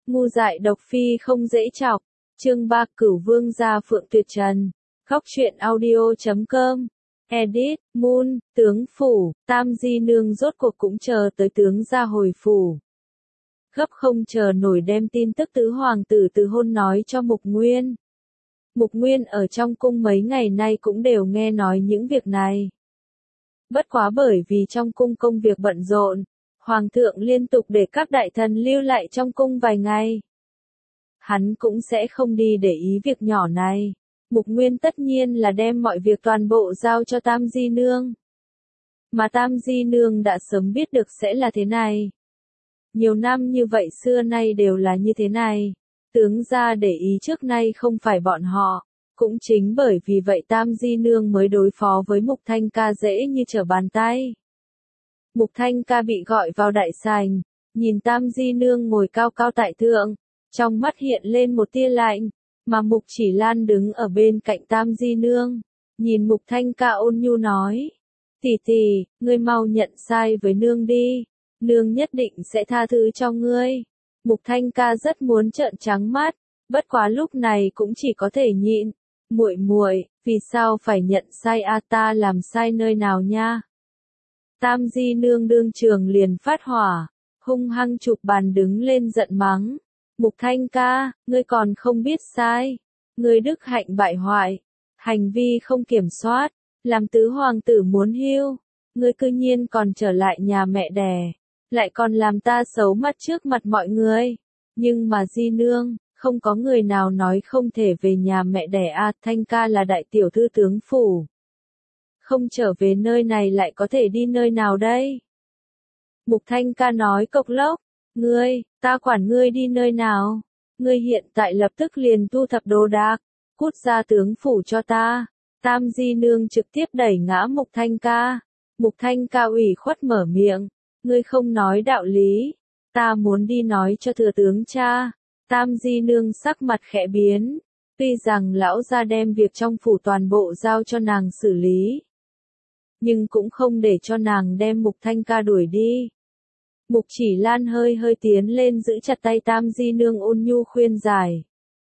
Ngu dại độc phi không dễ chọc. Chương 3 Cửu Vương gia Phượng Tuyệt Trần. Góc truyện audio.com. Edit, Moon, tướng phủ, Tam Di Nương rốt cuộc cũng chờ tới tướng gia hồi phủ. Gấp không chờ nổi đem tin tức tứ hoàng tử từ hôn nói cho Mục Nguyên. Mục Nguyên ở trong cung mấy ngày nay cũng đều nghe nói những việc này. Bất quá bởi vì trong cung công việc bận rộn, Hoàng thượng liên tục để các đại thần lưu lại trong cung vài ngày. Hắn cũng sẽ không đi để ý việc nhỏ này. Mục Nguyên tất nhiên là đem mọi việc toàn bộ giao cho Tam Di Nương. Mà Tam Di Nương đã sớm biết được sẽ là thế này. Nhiều năm như vậy xưa nay đều là như thế này. Tướng gia để ý trước nay không phải bọn họ. Cũng chính bởi vì vậy Tam Di Nương mới đối phó với Mục Thanh Ca dễ như trở bàn tay. Mục Thanh Ca bị gọi vào đại sảnh, nhìn Tam Di Nương ngồi cao cao tại thượng, trong mắt hiện lên một tia lạnh, mà Mục Chỉ Lan đứng ở bên cạnh Tam Di Nương, nhìn Mục Thanh Ca ôn nhu nói, tỷ tỷ, ngươi mau nhận sai với nương đi, nương nhất định sẽ tha thứ cho ngươi. Mục Thanh Ca rất muốn trợn trắng mắt, bất quá lúc này cũng chỉ có thể nhịn. Muội muội, vì sao phải nhận sai a, ta làm sai nơi nào nha? Tam Di Nương đương trường liền phát hỏa, hung hăng chụp bàn đứng lên giận mắng. Mục Thanh Ca, ngươi còn không biết sai. Ngươi đức hạnh bại hoại, hành vi không kiểm soát, làm tứ hoàng tử muốn hưu. Ngươi cư nhiên còn trở lại nhà mẹ đẻ, lại còn làm ta xấu mặt trước mặt mọi người. Nhưng mà Di Nương, không có người nào nói không thể về nhà mẹ đẻ a, Thanh Ca là đại tiểu thư tướng phủ. Không trở về nơi này lại có thể đi nơi nào đây? Mục Thanh Ca nói cộc lốc, ngươi, ta quản ngươi đi nơi nào? Ngươi hiện tại lập tức liền thu thập đồ đạc, cút ra tướng phủ cho ta. Tam Di Nương trực tiếp đẩy ngã Mục Thanh Ca. Mục Thanh Ca ủy khuất mở miệng, ngươi không nói đạo lý, ta muốn đi nói cho thừa tướng cha. Tam Di Nương sắc mặt khẽ biến, tuy rằng lão gia đem việc trong phủ toàn bộ giao cho nàng xử lý, nhưng cũng không để cho nàng đem Mục Thanh Ca đuổi đi. Mục Chỉ Lan hơi hơi tiến lên giữ chặt tay Tam Di Nương ôn nhu khuyên giải.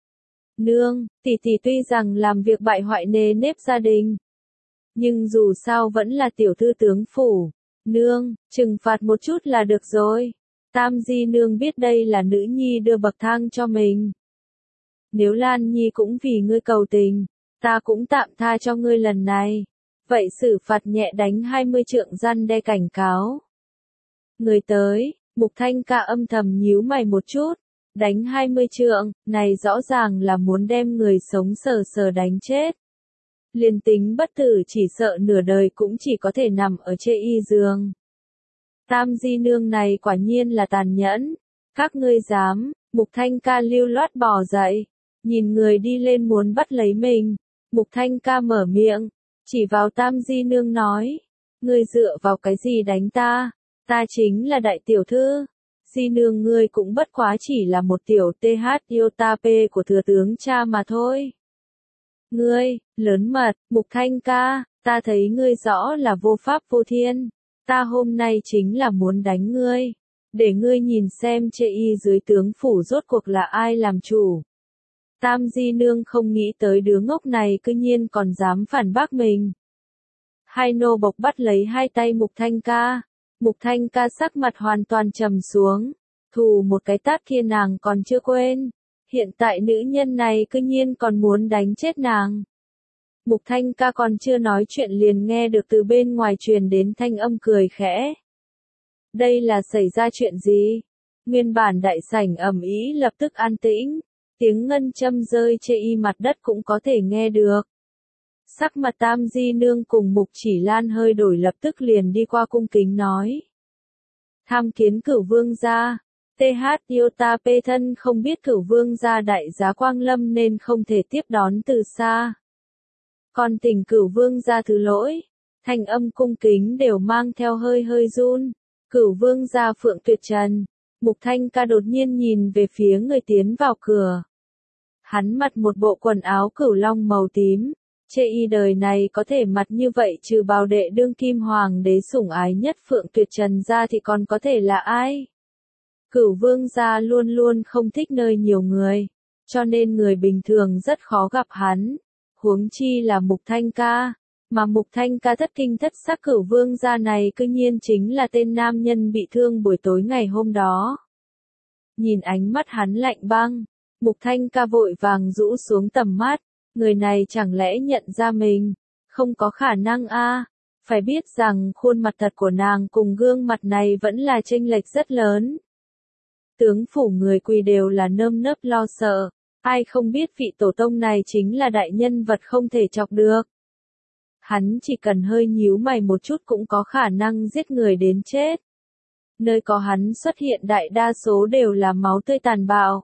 Nương, tỷ tỷ tuy rằng làm việc bại hoại nề nếp gia đình, nhưng dù sao vẫn là tiểu thư tướng phủ. Nương, trừng phạt một chút là được rồi. Tam Di Nương biết đây là nữ nhi đưa bậc thang cho mình. Nếu Lan Nhi cũng vì ngươi cầu tình, ta cũng tạm tha cho ngươi lần này. Vậy xử phạt nhẹ đánh 20 trượng răn đe cảnh cáo. Người tới, Mục Thanh Ca âm thầm nhíu mày một chút. Đánh 20 trượng, này rõ ràng là muốn đem người sống sờ sờ đánh chết. Liên tính bất tử chỉ sợ nửa đời cũng chỉ có thể nằm ở chê y giường. Tam Di Nương này quả nhiên là tàn nhẫn. Các ngươi dám? Mục Thanh Ca lưu loát bò dậy, nhìn người đi lên muốn bắt lấy mình. Mục Thanh Ca mở miệng, chỉ vào Tam Di Nương nói, ngươi dựa vào cái gì đánh ta? Ta chính là đại tiểu thư. Di Nương ngươi cũng bất quá chỉ là một tiểu TH Iota P của thừa tướng cha mà thôi. Ngươi, lớn mật, Mục Thanh Ca, ta thấy ngươi rõ là vô pháp vô thiên. Ta hôm nay chính là muốn đánh ngươi, để ngươi nhìn xem chê y dưới tướng phủ rốt cuộc là ai làm chủ. Tam Di Nương không nghĩ tới đứa ngốc này cư nhiên còn dám phản bác mình. Hai nô bộc bắt lấy hai tay Mục Thanh Ca. Mục Thanh Ca sắc mặt hoàn toàn trầm xuống. Thù một cái tát kia nàng còn chưa quên. Hiện tại nữ nhân này cư nhiên còn muốn đánh chết nàng. Mục Thanh Ca còn chưa nói chuyện liền nghe được từ bên ngoài truyền đến thanh âm cười khẽ. Đây là xảy ra chuyện gì? Nguyên bản đại sảnh ầm ĩ lập tức an tĩnh. Tiếng ngân châm rơi chê y mặt đất cũng có thể nghe được. Sắc mặt Tam Di Nương cùng Mục Chỉ Lan hơi đổi lập tức liền đi qua cung kính nói. Tham kiến Cửu Vương gia. TH Iota P thân không biết Cửu Vương gia đại giá quang lâm nên không thể tiếp đón từ xa. Còn thỉnh Cửu Vương gia thứ lỗi. Thanh âm cung kính đều mang theo hơi hơi run. Cửu Vương gia Phượng Tuyệt Trần. Mục Thanh Ca đột nhiên nhìn về phía người tiến vào cửa. Hắn mặc một bộ quần áo cửu long màu tím. Chê y đời này có thể mặc như vậy trừ bào đệ đương kim hoàng đế sủng ái nhất Phượng Tuyệt Trần ra thì còn có thể là ai? Cửu vương gia luôn luôn không thích nơi nhiều người, cho nên người bình thường rất khó gặp hắn, huống chi là Mục Thanh Ca, mà Mục Thanh Ca thất kinh thất sắc Cửu vương gia này cư nhiên chính là tên nam nhân bị thương buổi tối ngày hôm đó. Nhìn ánh mắt hắn lạnh băng, Mục Thanh Ca vội vàng rũ xuống tầm mắt, người này chẳng lẽ nhận ra mình, không có khả năng a. Phải biết rằng khuôn mặt thật của nàng cùng gương mặt này vẫn là chênh lệch rất lớn. Tướng phủ người Quỳ đều là nơm nớp lo sợ, ai không biết vị tổ tông này chính là đại nhân vật không thể chọc được. Hắn chỉ cần hơi nhíu mày một chút cũng có khả năng giết người đến chết. Nơi có hắn xuất hiện đại đa số đều là máu tươi tàn bạo.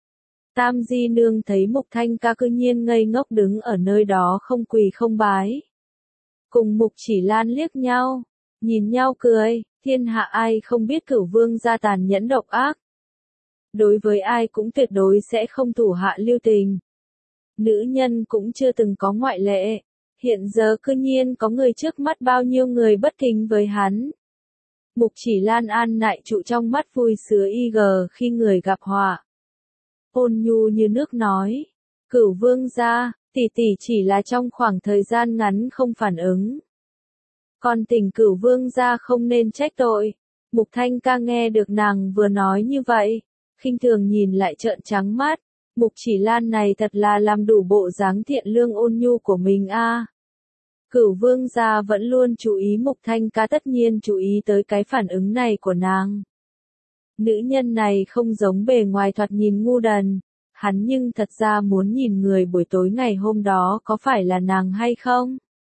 Tam Di Nương thấy Mục Thanh Ca cư nhiên ngây ngốc đứng ở nơi đó không quỳ không bái. Cùng Mục Chỉ Lan liếc nhau, nhìn nhau cười, thiên hạ ai không biết Cửu vương gia tàn nhẫn độc ác. Đối với ai cũng tuyệt đối sẽ không thủ hạ lưu tình. Nữ nhân cũng chưa từng có ngoại lệ, hiện giờ cư nhiên có người trước mắt bao nhiêu người bất kính với hắn. Mục Chỉ Lan an nại trụ trong mắt vui sướng khi người gặp họa. Ôn nhu như nước nói, Cửu vương gia, tỷ tỷ chỉ là trong khoảng thời gian ngắn không phản ứng. Còn tình Cửu vương gia không nên trách tội. Mục Thanh Ca nghe được nàng vừa nói như vậy, khinh thường nhìn lại trợn trắng mắt, Mục Chỉ Lan này thật là làm đủ bộ dáng thiện lương ôn nhu của mình a. Cửu vương gia vẫn luôn chú ý Mục Thanh Ca tất nhiên chú ý tới cái phản ứng này của nàng. Nữ nhân này không giống bề ngoài thoạt nhìn ngu đần, hắn nhưng thật ra muốn nhìn người buổi tối ngày hôm đó có phải là nàng hay không.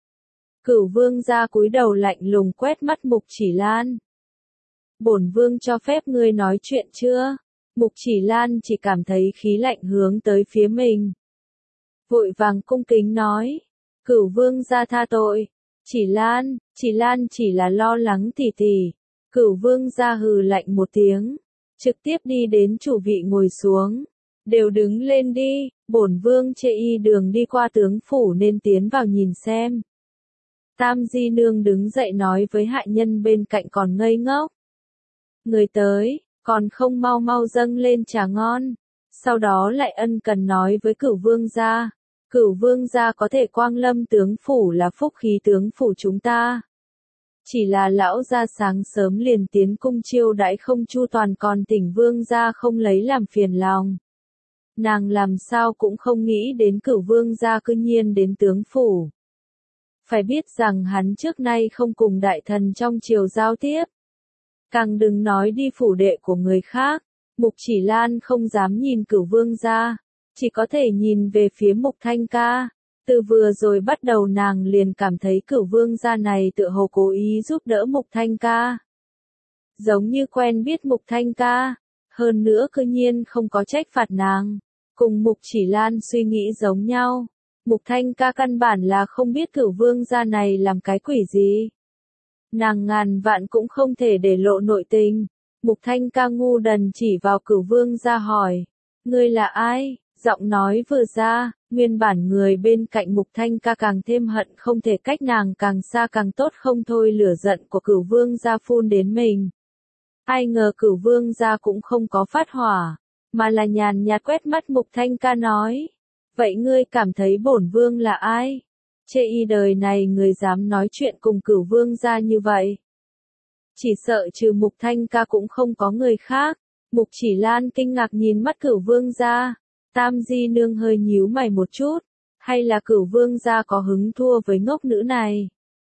Cửu vương gia cúi đầu lạnh lùng quét mắt Mục Chỉ Lan. Bổn vương cho phép ngươi nói chuyện chưa? Mục Chỉ Lan chỉ cảm thấy khí lạnh hướng tới phía mình. Vội vàng cung kính nói, Cửu vương gia tha tội. Chỉ Lan chỉ là lo lắng tỷ tỷ. Cửu vương gia hừ lạnh một tiếng, trực tiếp đi đến chủ vị ngồi xuống. Đều đứng lên đi, bổn vương chê y đường đi qua tướng phủ nên tiến vào nhìn xem. Tam Di Nương đứng dậy nói với hạ nhân bên cạnh còn ngây ngốc. Người tới, còn không mau mau dâng lên trà ngon. Sau đó lại ân cần nói với Cửu vương gia. Cửu vương gia có thể quang lâm tướng phủ là phúc khí tướng phủ chúng ta. Chỉ là lão gia sáng sớm liền tiến cung chiêu đãi không chu toàn còn tỉnh vương gia không lấy làm phiền lòng. Nàng làm sao cũng không nghĩ đến Cửu vương gia cư nhiên đến tướng phủ. Phải biết rằng hắn trước nay không cùng đại thần trong triều giao tiếp. Càng đừng nói đi phủ đệ của người khác. Mục Chỉ Lan không dám nhìn Cửu vương gia, chỉ có thể nhìn về phía Mục Thanh Ca. Từ vừa rồi bắt đầu nàng liền cảm thấy Cửu vương gia này tựa hồ cố ý giúp đỡ Mục Thanh Ca. Giống như quen biết Mục Thanh Ca, hơn nữa cư nhiên không có trách phạt nàng. Cùng Mục Chỉ Lan suy nghĩ giống nhau. Mục Thanh Ca căn bản là không biết Cửu vương gia này làm cái quỷ gì. Nàng ngàn vạn cũng không thể để lộ nội tình. Mục Thanh Ca ngu đần chỉ vào Cửu vương gia hỏi. Ngươi là ai? Giọng nói vừa ra, nguyên bản người bên cạnh Mục Thanh Ca càng thêm hận không thể cách nàng càng xa càng tốt không thôi lửa giận của Cửu vương gia phun đến mình. Ai ngờ Cửu vương gia cũng không có phát hỏa, mà là nhàn nhạt quét mắt Mục Thanh Ca nói. Vậy ngươi cảm thấy bổn vương là ai? Chê y đời này người dám nói chuyện cùng Cửu vương gia như vậy. Chỉ sợ trừ Mục Thanh Ca cũng không có người khác. Mục Chỉ Lan kinh ngạc nhìn mắt Cửu vương gia. Tam Di Nương hơi nhíu mày một chút. Hay là Cửu vương gia có hứng thua với ngốc nữ này?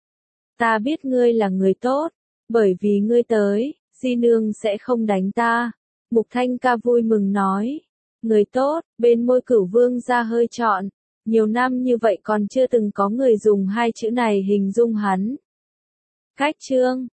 Ta biết ngươi là người tốt. Bởi vì ngươi tới, Di Nương sẽ không đánh ta. Mục Thanh Ca vui mừng nói. Người tốt, bên môi Cửu vương gia hơi trọn. Nhiều năm như vậy còn chưa từng có người dùng hai chữ này hình dung hắn. Cách chương